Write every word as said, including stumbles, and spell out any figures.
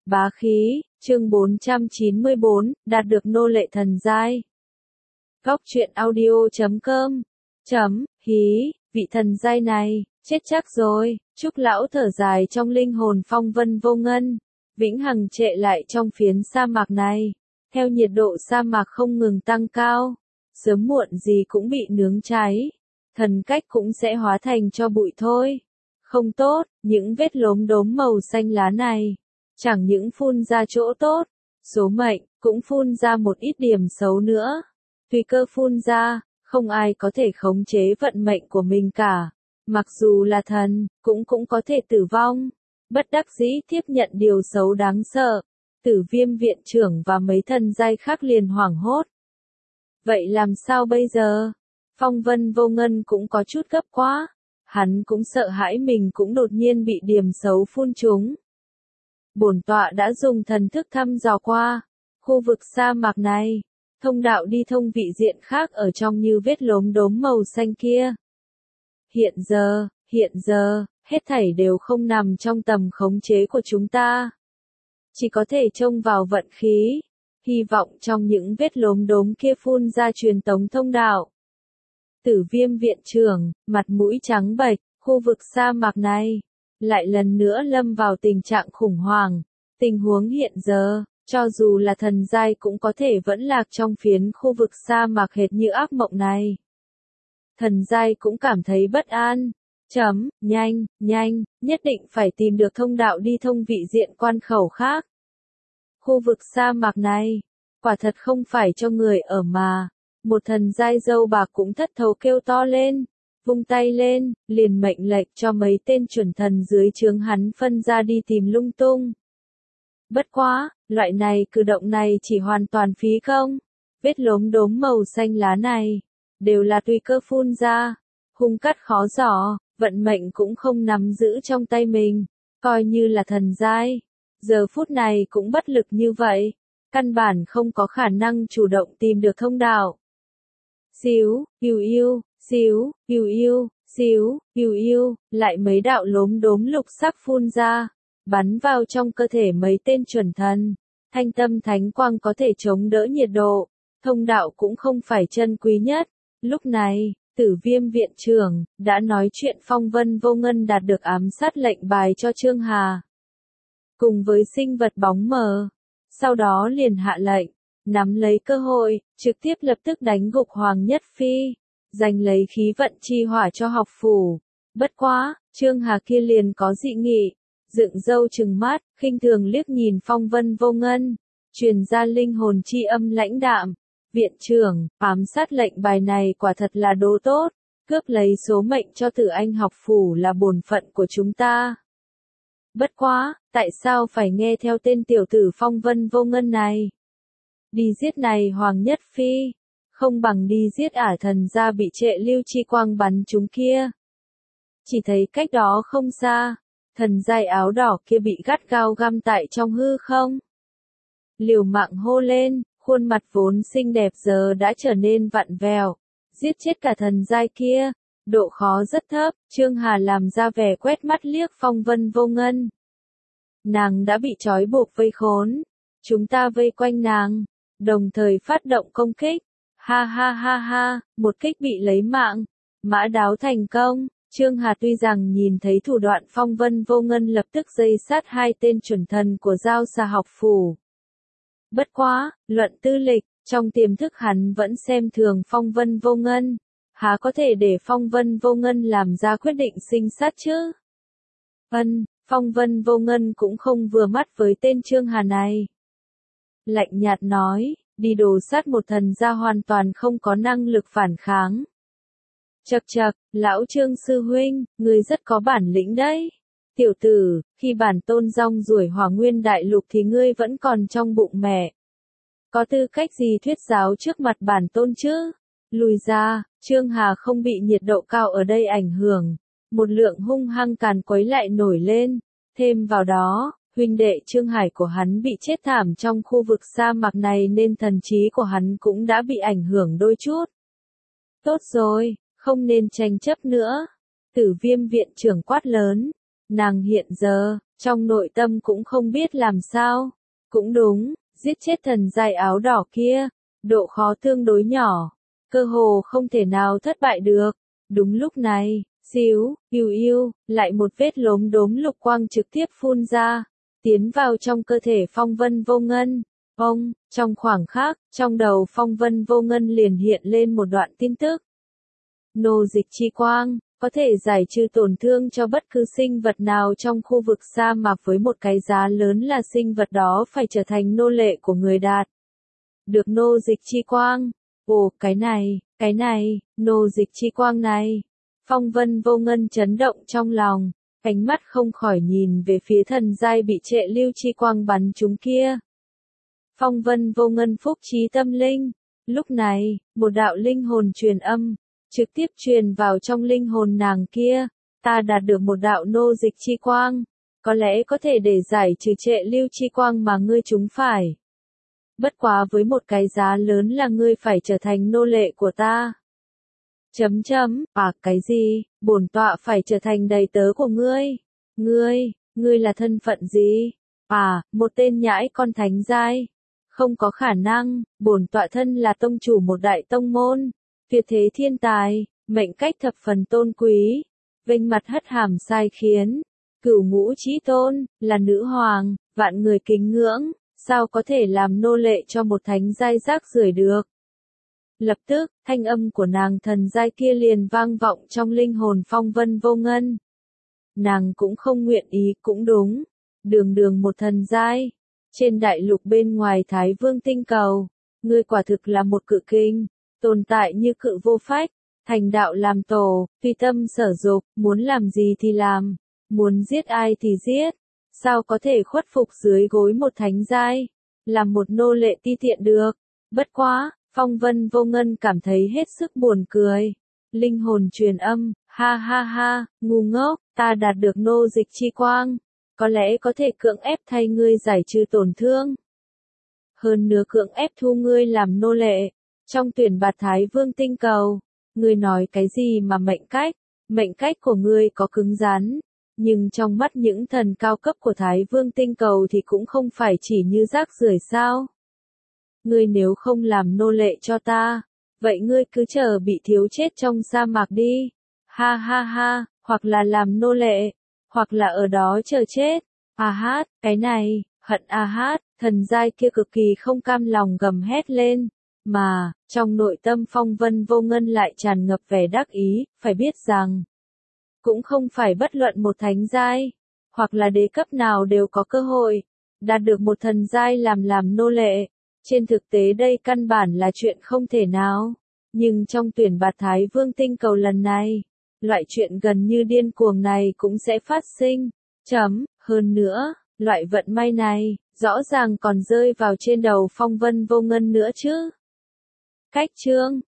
Bá khí, chương bốn trăm chín mươi bốn, đạt được nô lệ thần giai. Góc truyện audio chấm com, chấm, hí, vị thần giai này, chết chắc rồi, Trúc lão thở dài trong linh hồn phong vân vô ngân, vĩnh hằng trệ lại trong phiến sa mạc này, theo nhiệt độ sa mạc không ngừng tăng cao, sớm muộn gì cũng bị nướng cháy, thần cách cũng sẽ hóa thành cho bụi thôi. Không tốt, những vết lốm đốm màu xanh lá này, chẳng những phun ra chỗ tốt, số mệnh, cũng phun ra một ít điểm xấu nữa. Tùy cơ phun ra, không ai có thể khống chế vận mệnh của mình cả. Mặc dù là thần, cũng cũng có thể tử vong. Bất đắc dĩ tiếp nhận điều xấu đáng sợ. Tử Viêm viện trưởng và mấy thần giai khác liền hoảng hốt. Vậy làm sao bây giờ? Phong Vân Vô Ngân cũng có chút gấp quá. Hắn cũng sợ hãi mình cũng đột nhiên bị điểm xấu phun trúng. Bổn tọa đã dùng thần thức thăm dò qua khu vực sa mạc này, thông đạo đi thông vị diện khác ở trong như vết lốm đốm màu xanh kia. Hiện giờ, hiện giờ, hết thảy đều không nằm trong tầm khống chế của chúng ta. Chỉ có thể trông vào vận khí, hy vọng trong những vết lốm đốm kia phun ra truyền tống thông đạo. Tử Viêm viện trưởng, mặt mũi trắng bệch, khu vực sa mạc này lại lần nữa lâm vào tình trạng khủng hoảng. Tình huống hiện giờ, cho dù là thần giai cũng có thể vẫn lạc trong phiến khu vực sa mạc hệt như ác mộng này. Thần giai cũng cảm thấy bất an. Chấm, nhanh, nhanh, nhất định phải tìm được thông đạo đi thông vị diện quan khẩu khác. Khu vực sa mạc này, quả thật không phải cho người ở mà. Một thần giai dâu bạc cũng thất thố kêu to lên, vung tay lên, liền mệnh lệnh cho mấy tên chuẩn thần dưới trướng hắn phân ra đi tìm lung tung. Bất quá, loại này cử động này chỉ hoàn toàn phí công. Vết lốm đốm màu xanh lá này, đều là tùy cơ phun ra, hung cắt khó giỏ, vận mệnh cũng không nắm giữ trong tay mình, coi như là thần giai. Giờ phút này cũng bất lực như vậy, căn bản không có khả năng chủ động tìm được thông đạo. Xíu, yêu yêu, xíu, yêu yêu, xíu, yêu yêu, lại mấy đạo lốm đốm lục sắc phun ra, bắn vào trong cơ thể mấy tên chuẩn thần. Thanh tâm thánh quang có thể chống đỡ nhiệt độ, thông đạo cũng không phải chân quý nhất. Lúc này, Tử Viêm viện trưởng đã nói chuyện Phong Vân Vô Ngân đạt được ám sát lệnh bài cho Trương Hà, cùng với sinh vật bóng mờ. Sau đó liền hạ lệnh, nắm lấy cơ hội, trực tiếp lập tức đánh gục Hoàng Nhất Phi, giành lấy khí vận chi hỏa cho học phủ. Bất quá, Trương Hà kia liền có dị nghị, dựng râu trừng mắt, khinh thường liếc nhìn Phong Vân Vô Ngân, truyền ra linh hồn chi âm lãnh đạm. Viện trưởng, ám sát lệnh bài này quả thật là đồ tốt, cướp lấy số mệnh cho Tử Anh học phủ là bổn phận của chúng ta. Bất quá, tại sao phải nghe theo tên tiểu tử Phong Vân Vô Ngân này? Đi giết này Hoàng Nhất Phi, không bằng đi giết ả thần gia bị trệ lưu chi quang bắn chúng kia. Chỉ thấy cách đó không xa, thần giai áo đỏ kia bị gắt gao găm tại trong hư không. Liều mạng hô lên, khuôn mặt vốn xinh đẹp giờ đã trở nên vặn vẹo. Giết chết cả thần giai kia, độ khó rất thấp. Trương Hà làm ra vẻ quét mắt liếc Phong Vân Vô Ngân. Nàng đã bị trói buộc vây khốn, chúng ta vây quanh nàng, đồng thời phát động công kích. Ha ha ha ha, một kích bị lấy mạng, mã đáo thành công. Trương Hà tuy rằng nhìn thấy thủ đoạn Phong Vân Vô Ngân lập tức dây sát hai tên chuẩn thần của Giao Xà học phủ. Bất quá, luận tư lịch, trong tiềm thức hắn vẫn xem thường Phong Vân Vô Ngân, há có thể để Phong Vân Vô Ngân làm ra quyết định sinh sát chứ? Ân, Phong Vân Vô Ngân cũng không vừa mắt với tên Trương Hà này. Lạnh nhạt nói, đi đồ sát một thần gia hoàn toàn không có năng lực phản kháng. Chậc chậc, lão Trương sư huynh, ngươi rất có bản lĩnh đấy. Tiểu tử, khi bản tôn rong ruổi Hỏa Nguyên đại lục thì ngươi vẫn còn trong bụng mẹ. Có tư cách gì thuyết giáo trước mặt bản tôn chứ? Lùi ra, Trương Hà không bị nhiệt độ cao ở đây ảnh hưởng. Một lượng hung hăng càn quấy lại nổi lên. Thêm vào đó, huynh đệ Trương Hải của hắn bị chết thảm trong khu vực sa mạc này nên thần trí của hắn cũng đã bị ảnh hưởng đôi chút. Tốt rồi, không nên tranh chấp nữa. Tử Viêm viện trưởng quát lớn. Nàng hiện giờ, trong nội tâm cũng không biết làm sao. Cũng đúng, giết chết thần giai áo đỏ kia, độ khó tương đối nhỏ, cơ hồ không thể nào thất bại được. Đúng lúc này, xíu, yêu yêu, lại một vết lốm đốm lục quang trực tiếp phun ra, tiến vào trong cơ thể Phong Vân Vô Ngân. Ông, trong khoảng khắc, trong đầu Phong Vân Vô Ngân liền hiện lên một đoạn tin tức. Nô dịch chi quang, có thể giải trừ tổn thương cho bất cứ sinh vật nào trong khu vực sa mạc với một cái giá lớn là sinh vật đó phải trở thành nô lệ của người đạt. Được nô dịch chi quang. Ồ, cái này, cái này, nô dịch chi quang này. Phong Vân Vô Ngân chấn động trong lòng, ánh mắt không khỏi nhìn về phía thần giai bị trệ lưu chi quang bắn trúng kia. Phong Vân Vô Ngân phúc trí tâm linh. Lúc này, một đạo linh hồn truyền âm, trực tiếp truyền vào trong linh hồn nàng kia. Ta đạt được một đạo nô dịch chi quang, có lẽ có thể để giải trừ trệ lưu chi quang mà ngươi trúng phải. Bất quá với một cái giá lớn là ngươi phải trở thành nô lệ của ta. Chấm chấm, à cái gì, bổn tọa phải trở thành đầy tớ của ngươi. Ngươi, ngươi là thân phận gì? À, một tên nhãi con thánh giai. Không có khả năng, bổn tọa thân là tông chủ một đại tông môn. Tuyệt thế thiên tài, mệnh cách thập phần tôn quý. Vênh mặt hất hàm sai khiến. Cửu ngũ chí tôn, là nữ hoàng, vạn người kính ngưỡng. Sao có thể làm nô lệ cho một thánh giai rác rưởi được? Lập tức, thanh âm của nàng thần giai kia liền vang vọng trong linh hồn Phong Vân Vô Ngân. Nàng cũng không nguyện ý, cũng đúng. Đường đường một thần giai. Trên đại lục bên ngoài Thái Vương tinh cầu, ngươi quả thực là một cự kinh, tồn tại như cự vô phách, thành đạo làm tổ, tùy tâm sở dục, muốn làm gì thì làm, muốn giết ai thì giết. Sao có thể khuất phục dưới gối một thánh giai, làm một nô lệ ti tiện được? Bất quá, Phong Vân Vô Ngân cảm thấy hết sức buồn cười. Linh hồn truyền âm, ha ha ha, ngu ngốc, ta đạt được nô dịch chi quang, có lẽ có thể cưỡng ép thay ngươi giải trừ tổn thương. Hơn nữa cưỡng ép thu ngươi làm nô lệ, trong tuyển bạt Thái Vương tinh cầu, ngươi nói cái gì mà mệnh cách, mệnh cách của ngươi có cứng rắn. Nhưng trong mắt những thần cao cấp của Thái Vương tinh cầu thì cũng không phải chỉ như rác rưởi sao. Ngươi nếu không làm nô lệ cho ta, vậy ngươi cứ chờ bị thiếu chết trong sa mạc đi. Ha ha ha, hoặc là làm nô lệ, hoặc là ở đó chờ chết. A hát, cái này, hận A hát, thần giai kia cực kỳ không cam lòng gầm hét lên. Mà, trong nội tâm Phong Vân Vô Ngân lại tràn ngập vẻ đắc ý, phải biết rằng, cũng không phải bất luận một thánh giai, hoặc là đế cấp nào đều có cơ hội, đạt được một thần giai làm làm nô lệ. Trên thực tế đây căn bản là chuyện không thể nào. Nhưng trong tuyển bạt Thái Vương tinh cầu lần này, loại chuyện gần như điên cuồng này cũng sẽ phát sinh. Chấm, hơn nữa, loại vận may này, rõ ràng còn rơi vào trên đầu Phong Vân Vô Ngân nữa chứ. Cách chương